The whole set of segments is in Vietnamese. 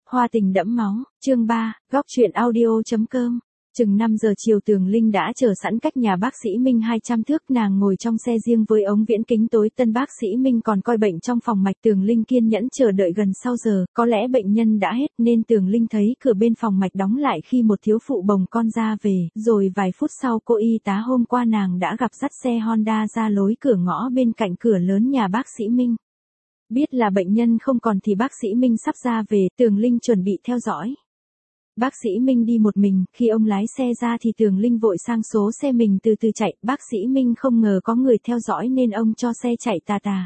Hoa tình đẫm máu, chương 3, góc truyện audio.com. Chừng 5 giờ chiều Tường Linh đã chờ sẵn cách nhà bác sĩ Minh 200 thước, nàng ngồi trong xe riêng với ống viễn kính tối tân. Bác sĩ Minh còn coi bệnh trong phòng mạch. Tường Linh kiên nhẫn chờ đợi gần sau giờ, có lẽ bệnh nhân đã hết nên Tường Linh thấy cửa bên phòng mạch đóng lại khi một thiếu phụ bồng con ra về, rồi vài phút sau cô y tá hôm qua nàng đã gặp dắt xe Honda ra lối cửa ngõ bên cạnh cửa lớn nhà bác sĩ Minh. Biết là bệnh nhân không còn thì bác sĩ Minh sắp ra về, Tường Linh chuẩn bị theo dõi. Bác sĩ Minh đi một mình, khi ông lái xe ra thì Tường Linh vội sang số xe mình từ từ chạy. Bác sĩ Minh không ngờ có người theo dõi nên ông cho xe chạy tà tà.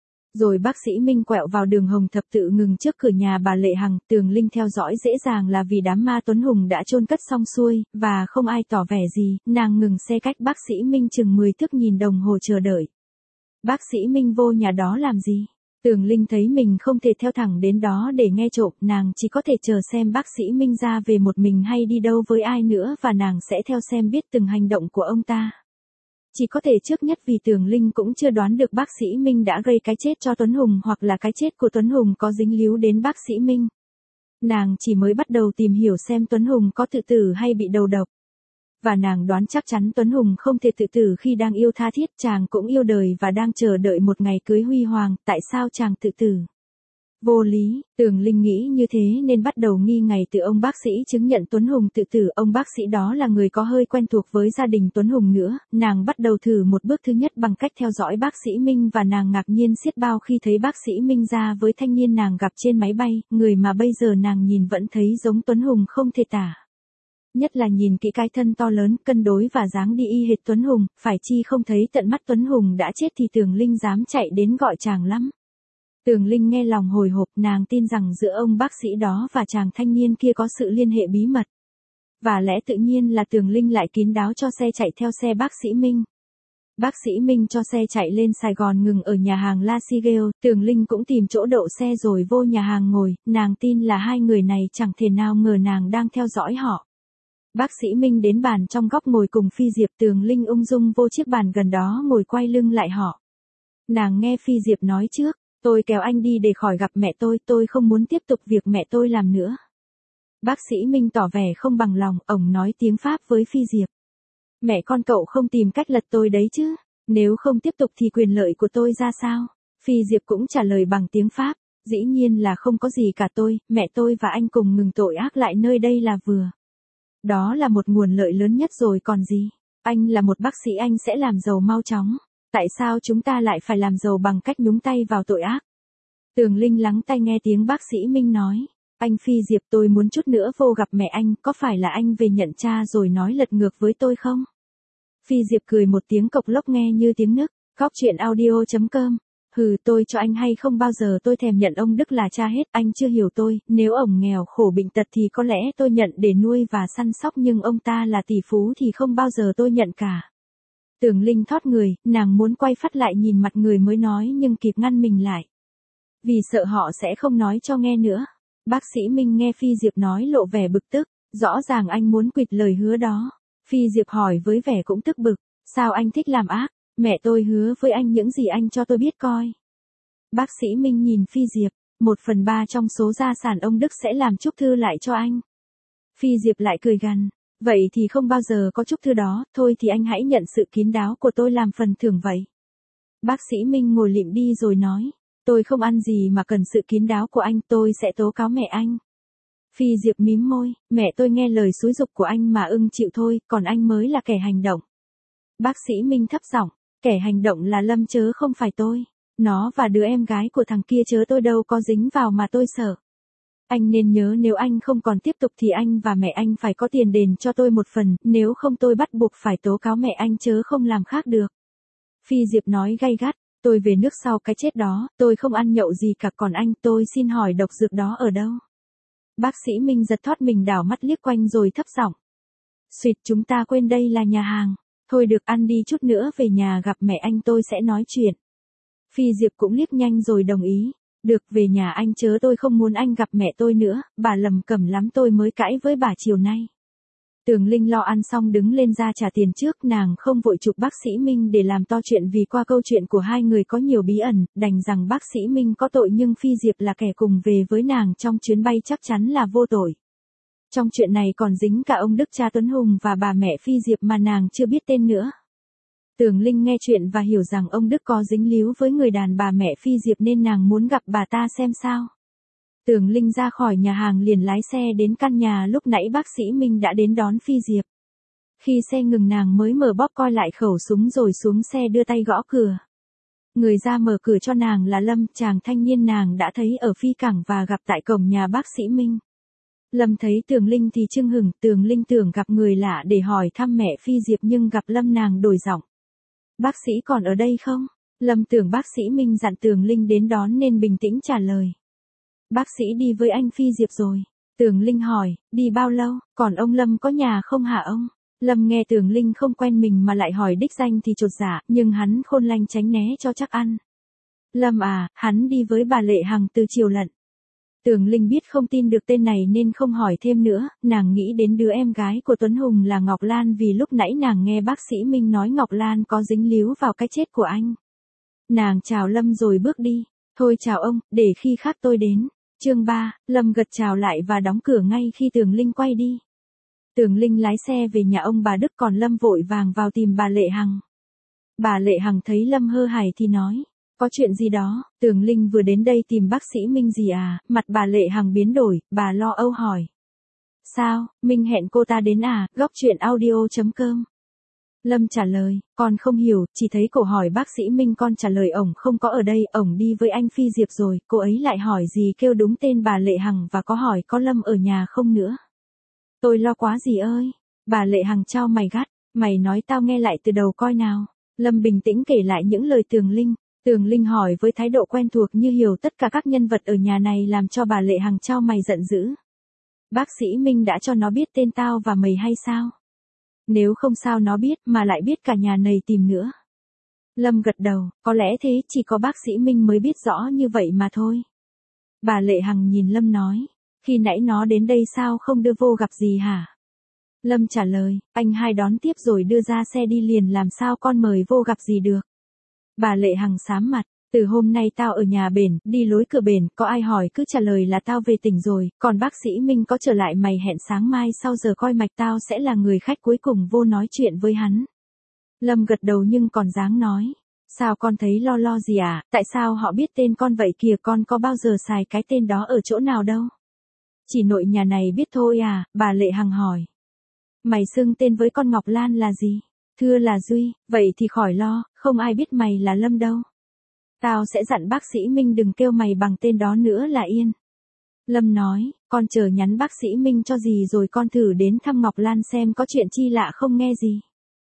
Rồi bác sĩ Minh quẹo vào đường Hồng Thập Tự ngừng trước cửa nhà bà Lệ Hằng. Tường Linh theo dõi dễ dàng là vì đám ma Tuấn Hùng đã chôn cất xong xuôi, và không ai tỏ vẻ gì, nàng ngừng xe cách bác sĩ Minh chừng 10 thước nhìn đồng hồ chờ đợi. Bác sĩ Minh vô nhà đó làm gì? Tường Linh thấy mình không thể theo thẳng đến đó để nghe trộm, nàng chỉ có thể chờ xem bác sĩ Minh ra về một mình hay đi đâu với ai nữa, và nàng sẽ theo xem biết từng hành động của ông ta. Chỉ có thể trước nhất vì Tường Linh cũng chưa đoán được bác sĩ Minh đã gây cái chết cho Tuấn Hùng hoặc là cái chết của Tuấn Hùng có dính líu đến bác sĩ Minh. Nàng chỉ mới bắt đầu tìm hiểu xem Tuấn Hùng có tự tử hay bị đầu độc. Và nàng đoán chắc chắn Tuấn Hùng không thể tự tử khi đang yêu tha thiết, chàng cũng yêu đời và đang chờ đợi một ngày cưới huy hoàng, tại sao chàng tự tử? Vô lý, Tường Linh nghĩ như thế nên bắt đầu nghi ngày từ ông bác sĩ chứng nhận Tuấn Hùng tự tử. Ông bác sĩ đó là người có hơi quen thuộc với gia đình Tuấn Hùng nữa. Nàng bắt đầu thử một bước thứ nhất bằng cách theo dõi bác sĩ Minh, và nàng ngạc nhiên xiết bao khi thấy bác sĩ Minh ra với thanh niên nàng gặp trên máy bay, người mà bây giờ nàng nhìn vẫn thấy giống Tuấn Hùng không thể tả. Nhất là nhìn kỹ cái thân to lớn, cân đối và dáng đi y hệt Tuấn Hùng, phải chi không thấy tận mắt Tuấn Hùng đã chết thì Tường Linh dám chạy đến gọi chàng lắm. Tường Linh nghe lòng hồi hộp, nàng tin rằng giữa ông bác sĩ đó và chàng thanh niên kia có sự liên hệ bí mật. Và lẽ tự nhiên là Tường Linh lại kín đáo cho xe chạy theo xe bác sĩ Minh. Bác sĩ Minh cho xe chạy lên Sài Gòn ngừng ở nhà hàng La Sigel. Tường Linh cũng tìm chỗ đậu xe rồi vô nhà hàng ngồi, nàng tin là hai người này chẳng thể nào ngờ nàng đang theo dõi họ. Bác sĩ Minh đến bàn trong góc ngồi cùng Phi Diệp. Tường Linh ung dung vô chiếc bàn gần đó ngồi quay lưng lại họ. Nàng nghe Phi Diệp nói trước, tôi kéo anh đi để khỏi gặp mẹ tôi không muốn tiếp tục việc mẹ tôi làm nữa. Bác sĩ Minh tỏ vẻ không bằng lòng, ổng nói tiếng Pháp với Phi Diệp. Mẹ con cậu không tìm cách lật tôi đấy chứ, nếu không tiếp tục thì quyền lợi của tôi ra sao? Phi Diệp cũng trả lời bằng tiếng Pháp, dĩ nhiên là không có gì cả mẹ tôi và anh cùng ngừng tội ác lại nơi đây là vừa. Đó là một nguồn lợi lớn nhất rồi còn gì. Anh là một bác sĩ, anh sẽ làm giàu mau chóng. Tại sao chúng ta lại phải làm giàu bằng cách nhúng tay vào tội ác? Tường Linh lắng tai nghe tiếng bác sĩ Minh nói. Anh Phi Diệp, tôi muốn chút nữa vô gặp mẹ anh, có phải là anh về nhận cha rồi nói lật ngược với tôi không? Phi Diệp cười một tiếng cộc lốc nghe như tiếng nấc. Góc truyện audio.com. Tôi cho anh hay không bao giờ tôi thèm nhận ông Đức là cha hết, anh chưa hiểu tôi, nếu ổng nghèo khổ bệnh tật thì có lẽ tôi nhận để nuôi và săn sóc, nhưng ông ta là tỷ phú thì không bao giờ tôi nhận cả. Tường Linh thót người, nàng muốn quay phát lại nhìn mặt người mới nói nhưng kịp ngăn mình lại. Vì sợ họ sẽ không nói cho nghe nữa. Bác sĩ Minh nghe Phi Diệp nói lộ vẻ bực tức, rõ ràng anh muốn quỵt lời hứa đó. Phi Diệp hỏi với vẻ cũng tức bực, sao anh thích làm ác? Mẹ tôi hứa với anh những gì anh cho tôi biết coi. Bác sĩ Minh nhìn Phi Diệp, 1/3 trong số gia sản ông Đức sẽ làm chúc thư lại cho anh. Phi Diệp lại cười gằn, vậy thì không bao giờ có chúc thư đó, thôi thì anh hãy nhận sự kín đáo của tôi làm phần thưởng vậy. Bác sĩ Minh ngồi lịm đi rồi nói, tôi không ăn gì mà cần sự kín đáo của anh, tôi sẽ tố cáo mẹ anh. Phi Diệp mím môi, mẹ tôi nghe lời xúi giục của anh mà ưng chịu thôi, còn anh mới là kẻ hành động. Bác sĩ Minh thấp giọng, kẻ hành động là Lâm chớ không phải tôi. Nó và đứa em gái của thằng kia chớ tôi đâu có dính vào mà tôi sợ. Anh nên nhớ nếu anh không còn tiếp tục thì anh và mẹ anh phải có tiền đền cho tôi một phần, nếu không tôi bắt buộc phải tố cáo mẹ anh chớ không làm khác được. Phi Diệp nói gay gắt, tôi về nước sau cái chết đó, tôi không ăn nhậu gì cả, còn anh, tôi xin hỏi độc dược đó ở đâu? Bác sĩ Minh giật thót mình đảo mắt liếc quanh rồi thấp giọng. Xuyệt, chúng ta quên đây là nhà hàng. Thôi được, ăn đi, chút nữa về nhà gặp mẹ anh tôi sẽ nói chuyện. Phi Diệp cũng liếc nhanh rồi đồng ý. Được, về nhà anh chớ, tôi không muốn anh gặp mẹ tôi nữa, bà lầm cẩm lắm, tôi mới cãi với bà chiều nay. Tường Linh lo ăn xong đứng lên ra trả tiền trước, nàng không vội chụp bác sĩ Minh để làm to chuyện vì qua câu chuyện của hai người có nhiều bí ẩn, đành rằng bác sĩ Minh có tội nhưng Phi Diệp là kẻ cùng về với nàng trong chuyến bay chắc chắn là vô tội. Trong chuyện này còn dính cả ông Đức cha Tuấn Hùng và bà mẹ Phi Diệp mà nàng chưa biết tên nữa. Tường Linh nghe chuyện và hiểu rằng ông Đức có dính líu với người đàn bà mẹ Phi Diệp nên nàng muốn gặp bà ta xem sao. Tường Linh ra khỏi nhà hàng liền lái xe đến căn nhà lúc nãy bác sĩ Minh đã đến đón Phi Diệp. Khi xe ngừng nàng mới mở bóp coi lại khẩu súng rồi xuống xe đưa tay gõ cửa. Người ra mở cửa cho nàng là Lâm, chàng thanh niên nàng đã thấy ở Phi Cảng và gặp tại cổng nhà bác sĩ Minh. Lâm thấy Tường Linh thì chưng hửng, Tường Linh tưởng gặp người lạ để hỏi thăm mẹ Phi Diệp nhưng gặp Lâm nàng đổi giọng. Bác sĩ còn ở đây không? Lâm tưởng bác sĩ Minh dặn Tường Linh đến đón nên bình tĩnh trả lời. Bác sĩ đi với anh Phi Diệp rồi. Tường Linh hỏi, đi bao lâu, còn ông Lâm có nhà không hả ông? Lâm nghe Tường Linh không quen mình mà lại hỏi đích danh thì chột dạ, nhưng hắn khôn lanh tránh né cho chắc ăn. Lâm à, hắn đi với bà Lệ Hằng từ chiều lận. Tường Linh biết không tin được tên này nên không hỏi thêm nữa, nàng nghĩ đến đứa em gái của Tuấn Hùng là Ngọc Lan vì lúc nãy nàng nghe bác sĩ Minh nói Ngọc Lan có dính líu vào cái chết của anh. Nàng chào Lâm rồi bước đi, thôi chào ông, để khi khác tôi đến. Chương 3, Lâm gật chào lại và đóng cửa ngay khi Tường Linh quay đi. Tường Linh lái xe về nhà ông bà Đức còn Lâm vội vàng vào tìm bà Lệ Hằng. Bà Lệ Hằng thấy Lâm hơ hài thì nói, có chuyện gì đó, Tường Linh vừa đến đây tìm bác sĩ Minh gì à, mặt bà Lệ Hằng biến đổi, bà lo âu hỏi. Sao, Minh hẹn cô ta đến à, góc chuyện audio.com. Lâm trả lời, con không hiểu, chỉ thấy cổ hỏi bác sĩ Minh con trả lời ổng không có ở đây, ổng đi với anh Phi Diệp rồi, cô ấy lại hỏi gì kêu đúng tên bà Lệ Hằng và có hỏi có Lâm ở nhà không nữa. Tôi lo quá gì ơi, bà Lệ Hằng chau mày gắt, mày nói tao nghe lại từ đầu coi nào. Lâm bình tĩnh kể lại những lời Tường Linh hỏi với thái độ quen thuộc như hiểu tất cả các nhân vật ở nhà này làm cho bà Lệ Hằng chau mày giận dữ. Bác sĩ Minh đã cho nó biết tên tao và mày hay sao? Nếu không sao nó biết mà lại biết cả nhà này tìm nữa. Lâm gật đầu, có lẽ thế chỉ có bác sĩ Minh mới biết rõ như vậy mà thôi. Bà Lệ Hằng nhìn Lâm nói, khi nãy nó đến đây sao không đưa vô gặp gì hả? Lâm trả lời, anh hai đón tiếp rồi đưa ra xe đi liền làm sao con mời vô gặp gì được. Bà Lệ Hằng xám mặt, từ hôm nay tao ở nhà bển, đi lối cửa bển, có ai hỏi cứ trả lời là tao về tỉnh rồi, còn bác sĩ Minh có trở lại mày hẹn sáng mai sau giờ coi mạch tao sẽ là người khách cuối cùng vô nói chuyện với hắn. Lâm gật đầu nhưng còn dáng nói, sao con thấy lo gì à, tại sao họ biết tên con vậy kìa, con có bao giờ xài cái tên đó ở chỗ nào đâu. Chỉ nội nhà này biết thôi à, bà Lệ Hằng hỏi. Mày xưng tên với con Ngọc Lan là gì? Thưa là Duy, vậy thì khỏi lo, không ai biết mày là Lâm đâu. Tao sẽ dặn bác sĩ Minh đừng kêu mày bằng tên đó nữa là yên. Lâm nói, con chờ nhắn bác sĩ Minh cho gì rồi con thử đến thăm Ngọc Lan xem có chuyện chi lạ không nghe gì.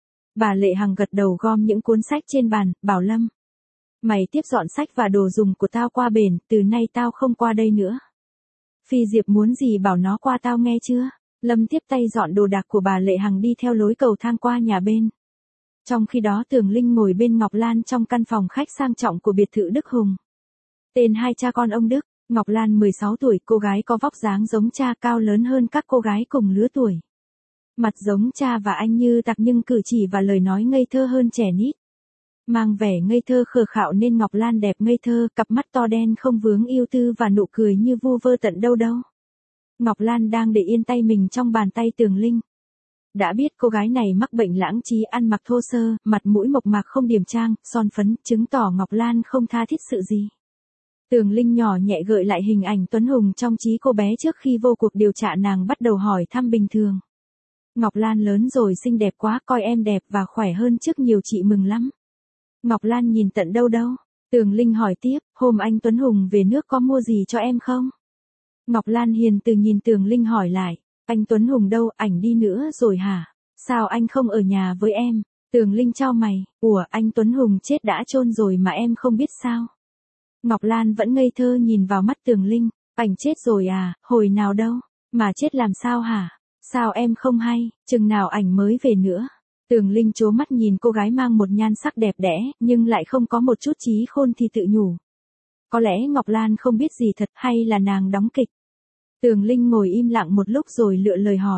Bà Lệ Hằng gật đầu gom những cuốn sách trên bàn, bảo Lâm. Mày tiếp dọn sách và đồ dùng của tao qua bển, từ nay tao không qua đây nữa. Phi Diệp muốn gì bảo nó qua tao nghe chưa? Lâm tiếp tay dọn đồ đạc của bà Lệ Hằng đi theo lối cầu thang qua nhà bên. Trong khi đó Tường Linh ngồi bên Ngọc Lan trong căn phòng khách sang trọng của biệt thự Đức Hùng. Tên hai cha con ông Đức, Ngọc Lan 16 tuổi, cô gái có vóc dáng giống cha, cao lớn hơn các cô gái cùng lứa tuổi. Mặt giống cha và anh như tặc nhưng cử chỉ và lời nói ngây thơ hơn trẻ nít. Mang vẻ ngây thơ khờ khạo nên Ngọc Lan đẹp ngây thơ, cặp mắt to đen không vướng ưu tư và nụ cười như vu vơ tận đâu đâu. Ngọc Lan đang để yên tay mình trong bàn tay Tường Linh. Đã biết cô gái này mắc bệnh lãng trí, ăn mặc thô sơ, mặt mũi mộc mạc không điềm trang, son phấn, chứng tỏ Ngọc Lan không tha thiết sự gì. Tường Linh nhỏ nhẹ gợi lại hình ảnh Tuấn Hùng trong trí cô bé trước khi vô cuộc điều tra, nàng bắt đầu hỏi thăm bình thường. Ngọc Lan lớn rồi, xinh đẹp quá, coi em đẹp và khỏe hơn trước nhiều, chị mừng lắm. Ngọc Lan nhìn tận đâu đâu. Tường Linh hỏi tiếp, hôm anh Tuấn Hùng về nước có mua gì cho em không? Ngọc Lan hiền từ nhìn Tường Linh hỏi lại, anh Tuấn Hùng đâu, ảnh đi nữa rồi hả? Sao anh không ở nhà với em? Tường Linh chau mày, ủa anh Tuấn Hùng chết đã chôn rồi mà em không biết sao? Ngọc Lan vẫn ngây thơ nhìn vào mắt Tường Linh, ảnh chết rồi à, hồi nào đâu, mà chết làm sao hả? Sao em không hay, chừng nào ảnh mới về nữa? Tường Linh trố mắt nhìn cô gái mang một nhan sắc đẹp đẽ, nhưng lại không có một chút trí khôn thì tự nhủ. Có lẽ Ngọc Lan không biết gì thật hay là nàng đóng kịch. Tường Linh ngồi im lặng một lúc rồi lựa lời hỏi.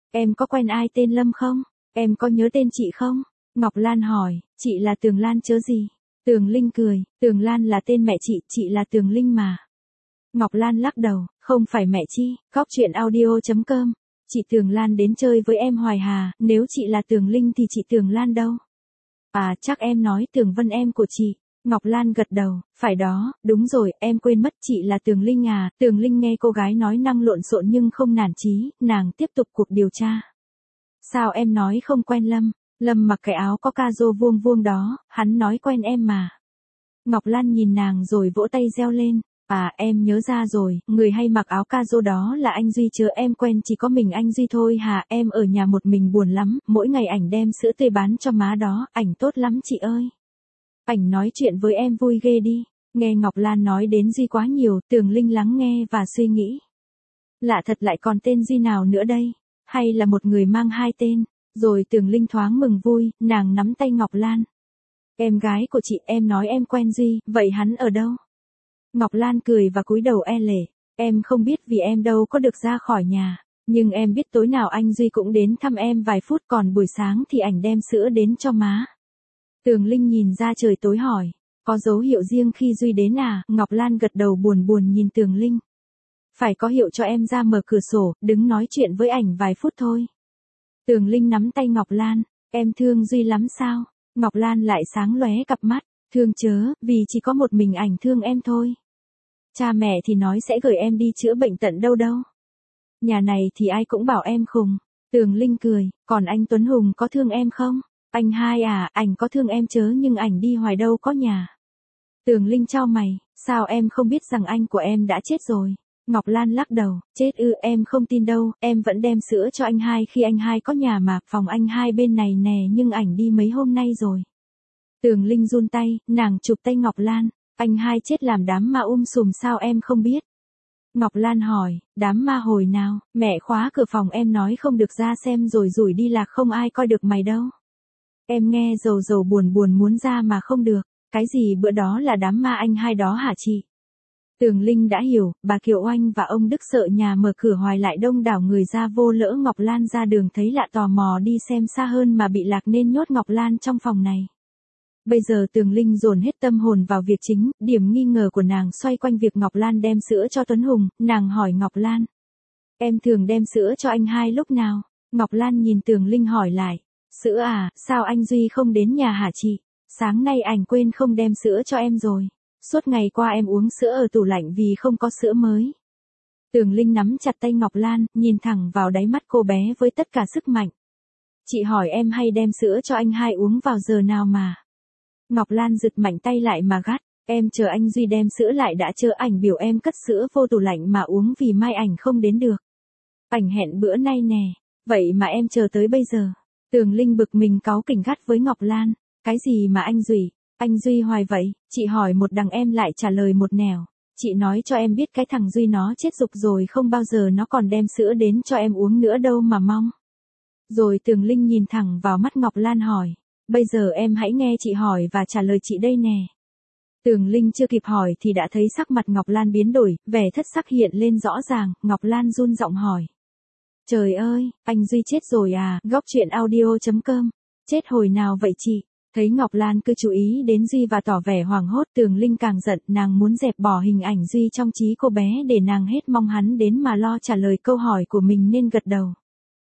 Em có quen ai tên Lâm không? Em có nhớ tên chị không? Ngọc Lan hỏi, chị là Tường Lan chớ gì? Tường Linh cười, Tường Lan là tên mẹ chị là Tường Linh mà. Ngọc Lan lắc đầu, không phải mẹ Chi, góc chuyện audio.com. Chị Tường Lan đến chơi với em Hoài Hà, nếu chị là Tường Linh thì chị Tường Lan đâu? À, chắc em nói Tường Vân em của chị. Ngọc Lan gật đầu, phải đó, đúng rồi, em quên mất chị là Tường Linh à. Tường Linh nghe cô gái nói năng lộn xộn nhưng không nản chí, nàng tiếp tục cuộc điều tra. Sao em nói không quen Lâm? Lâm mặc cái áo có ca rô vuông vuông đó, hắn nói quen em mà. Ngọc Lan nhìn nàng rồi vỗ tay reo lên. À, em nhớ ra rồi, người hay mặc áo ca rô đó là anh Duy chứ, em quen chỉ có mình anh Duy thôi hả? Em ở nhà một mình buồn lắm, mỗi ngày ảnh đem sữa tươi bán cho má đó, ảnh tốt lắm chị ơi. Ảnh nói chuyện với em vui ghê đi. Nghe Ngọc Lan nói đến Duy quá nhiều, Tường Linh lắng nghe và suy nghĩ. Lạ thật, lại còn tên Duy nào nữa đây? Hay là một người mang hai tên? Rồi Tường Linh thoáng mừng vui, nàng nắm tay Ngọc Lan. Em gái của chị, em nói em quen Duy, vậy hắn ở đâu? Ngọc Lan cười và cúi đầu e lệ. Em không biết vì em đâu có được ra khỏi nhà. Nhưng em biết tối nào anh Duy cũng đến thăm em vài phút, còn buổi sáng thì ảnh đem sữa đến cho má. Tường Linh nhìn ra trời tối hỏi. Có dấu hiệu riêng khi Duy đến à? Ngọc Lan gật đầu buồn buồn nhìn Tường Linh. Phải có hiệu cho em ra mở cửa sổ, đứng nói chuyện với ảnh vài phút thôi. Tường Linh nắm tay Ngọc Lan. Em thương Duy lắm sao? Ngọc Lan lại sáng lóe cặp mắt. Thương chớ, vì chỉ có một mình ảnh thương em thôi. Cha mẹ thì nói sẽ gửi em đi chữa bệnh tận đâu đâu. Nhà này thì ai cũng bảo em khùng. Tường Linh cười, còn anh Tuấn Hùng có thương em không? Anh hai à, ảnh có thương em chớ nhưng ảnh đi hoài đâu có nhà. Tường Linh chau mày, sao em không biết rằng anh của em đã chết rồi? Ngọc Lan lắc đầu, chết ư, em không tin đâu, em vẫn đem sữa cho anh hai khi anh hai có nhà mà, phòng anh hai bên này nè, nhưng ảnh đi mấy hôm nay rồi. Tường Linh run tay, nàng chụp tay Ngọc Lan, anh hai chết làm đám ma sùm sao em không biết? Ngọc Lan hỏi, đám ma hồi nào, mẹ khóa cửa phòng em nói không được ra xem rồi rủi đi lạc không ai coi được mày đâu. Em nghe rầu rầu buồn buồn muốn ra mà không được, cái gì bữa đó là đám ma anh hai đó hả chị? Tường Linh đã hiểu, bà Kiều Oanh và ông Đức sợ nhà mở cửa hoài lại đông đảo người ra vô, lỡ Ngọc Lan ra đường thấy lạ tò mò đi xem xa hơn mà bị lạc nên nhốt Ngọc Lan trong phòng này. Bây giờ Tường Linh dồn hết tâm hồn vào việc chính, điểm nghi ngờ của nàng xoay quanh việc Ngọc Lan đem sữa cho Tuấn Hùng, nàng hỏi Ngọc Lan. Em thường đem sữa cho anh hai lúc nào? Ngọc Lan nhìn Tường Linh hỏi lại. Sữa à, sao anh Duy không đến nhà hả chị? Sáng nay ảnh quên không đem sữa cho em rồi. Suốt ngày qua em uống sữa ở tủ lạnh vì không có sữa mới. Tường Linh nắm chặt tay Ngọc Lan, nhìn thẳng vào đáy mắt cô bé với tất cả sức mạnh. Chị hỏi em hay đem sữa cho anh hai uống vào giờ nào mà? Ngọc Lan giật mạnh tay lại mà gắt, em chờ anh Duy đem sữa lại đã, chờ ảnh biểu em cất sữa vô tủ lạnh mà uống vì mai ảnh không đến được. Ảnh hẹn bữa nay nè, vậy mà em chờ tới bây giờ. Tường Linh bực mình cáu kỉnh gắt với Ngọc Lan, cái gì mà anh Duy hoài vậy, chị hỏi một đằng em lại trả lời một nẻo. Chị nói cho em biết cái thằng Duy nó chết dục rồi, không bao giờ nó còn đem sữa đến cho em uống nữa đâu mà mong. Rồi Tường Linh nhìn thẳng vào mắt Ngọc Lan hỏi. Bây giờ em hãy nghe chị hỏi và trả lời chị đây nè. Tường Linh chưa kịp hỏi thì đã thấy sắc mặt Ngọc Lan biến đổi, vẻ thất sắc hiện lên rõ ràng, Ngọc Lan run giọng hỏi. Trời ơi, anh Duy chết rồi à? Góc chuyện audio.com. Chết hồi nào vậy chị? Thấy Ngọc Lan cứ chú ý đến Duy và tỏ vẻ hoảng hốt, Tường Linh càng giận, nàng muốn dẹp bỏ hình ảnh Duy trong trí cô bé để nàng hết mong hắn đến mà lo trả lời câu hỏi của mình nên gật đầu.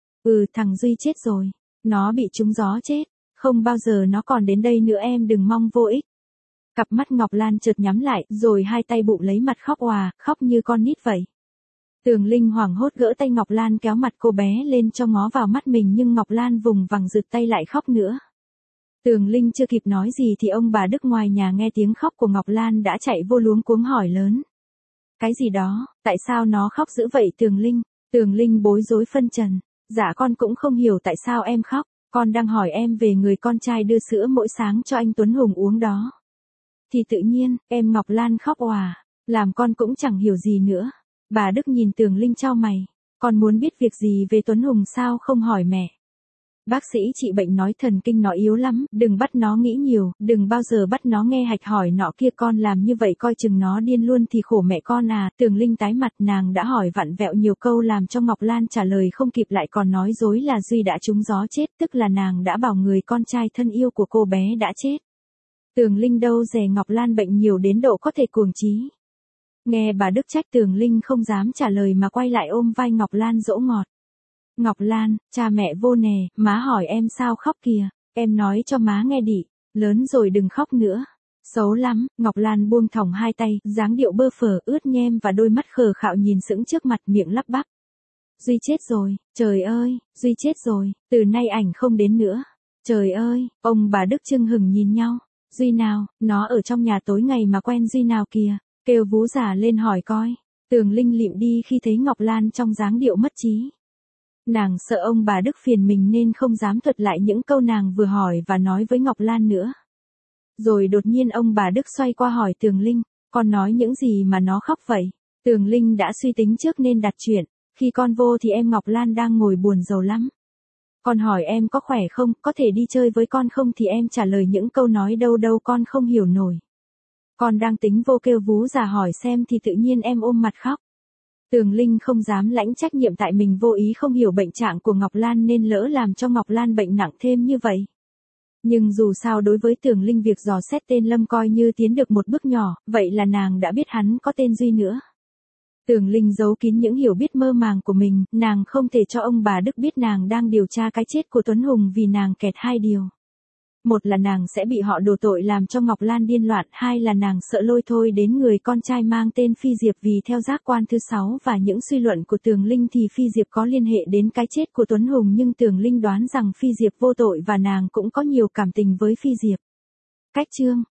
Thằng Duy chết rồi. Nó bị trúng gió chết. Không bao giờ nó còn đến đây nữa, em đừng mong vô ích. Cặp mắt Ngọc Lan chợt nhắm lại, rồi hai tay bụng lấy mặt khóc òa, khóc như con nít vậy. Tường Linh hoảng hốt gỡ tay Ngọc Lan kéo mặt cô bé lên cho ngó vào mắt mình, nhưng Ngọc Lan vùng vằng giựt tay lại khóc nữa. Tường Linh chưa kịp nói gì thì ông bà Đức ngoài nhà nghe tiếng khóc của Ngọc Lan đã chạy vô luống cuống hỏi lớn. Cái gì đó, tại sao nó khóc dữ vậy Tường Linh? Tường Linh bối rối phân trần. Dạ con cũng không hiểu tại sao em khóc. Con đang hỏi em về người con trai đưa sữa mỗi sáng cho anh Tuấn Hùng uống đó. Thì tự nhiên, em Ngọc Lan khóc òa, làm con cũng chẳng hiểu gì nữa. Bà Đức nhìn Tường Linh chau mày, con muốn biết việc gì về Tuấn Hùng sao không hỏi mẹ? Bác sĩ trị bệnh nói thần kinh nó yếu lắm, đừng bắt nó nghĩ nhiều, đừng bao giờ bắt nó nghe hạch hỏi nọ kia, con làm như vậy coi chừng nó điên luôn thì khổ mẹ con à. Tường Linh tái mặt, nàng đã hỏi vặn vẹo nhiều câu làm cho Ngọc Lan trả lời không kịp, lại còn nói dối là Duy đã trúng gió chết, tức là nàng đã bảo người con trai thân yêu của cô bé đã chết. Tường Linh đâu dè Ngọc Lan bệnh nhiều đến độ có thể cuồng trí. Nghe bà Đức trách, Tường Linh không dám trả lời mà quay lại ôm vai Ngọc Lan dỗ ngọt. Ngọc Lan, cha mẹ vô nè, má hỏi em sao khóc kìa, em nói cho má nghe đi, lớn rồi đừng khóc nữa. Xấu lắm. Ngọc Lan buông thõng hai tay, dáng điệu bơ phờ ướt nhem và đôi mắt khờ khạo nhìn sững trước mặt, miệng lắp bắp. Duy chết rồi, trời ơi, Duy chết rồi, từ nay ảnh không đến nữa. Trời ơi, ông bà Đức chưng hừng nhìn nhau. Duy nào, nó ở trong nhà tối ngày mà quen Duy nào kìa, kêu vú già lên hỏi coi. Tường Linh lịm đi khi thấy Ngọc Lan trong dáng điệu mất trí. Nàng sợ ông bà Đức phiền mình nên không dám thuật lại những câu nàng vừa hỏi và nói với Ngọc Lan nữa. Rồi đột nhiên ông bà Đức xoay qua hỏi Tường Linh, con nói những gì mà nó khóc vậy? Tường Linh đã suy tính trước nên đặt chuyện, khi con vô thì em Ngọc Lan đang ngồi buồn rầu lắm. Con hỏi em có khỏe không, có thể đi chơi với con không, thì em trả lời những câu nói đâu đâu con không hiểu nổi. Con đang tính vô kêu vú già hỏi xem thì tự nhiên em ôm mặt khóc. Tường Linh không dám lãnh trách nhiệm tại mình vô ý không hiểu bệnh trạng của Ngọc Lan nên lỡ làm cho Ngọc Lan bệnh nặng thêm như vậy. Nhưng dù sao đối với Tường Linh việc dò xét tên Lâm coi như tiến được một bước nhỏ, vậy là nàng đã biết hắn có tên Duy nữa. Tường Linh giấu kín những hiểu biết mơ màng của mình, nàng không thể cho ông bà Đức biết nàng đang điều tra cái chết của Tuấn Hùng vì nàng kẹt hai điều. Một là nàng sẽ bị họ đổ tội làm cho Ngọc Lan điên loạn, hai là nàng sợ lôi thôi đến người con trai mang tên Phi Diệp, vì theo giác quan thứ 6 và những suy luận của Tường Linh thì Phi Diệp có liên hệ đến cái chết của Tuấn Hùng, nhưng Tường Linh đoán rằng Phi Diệp vô tội và nàng cũng có nhiều cảm tình với Phi Diệp. Cách chương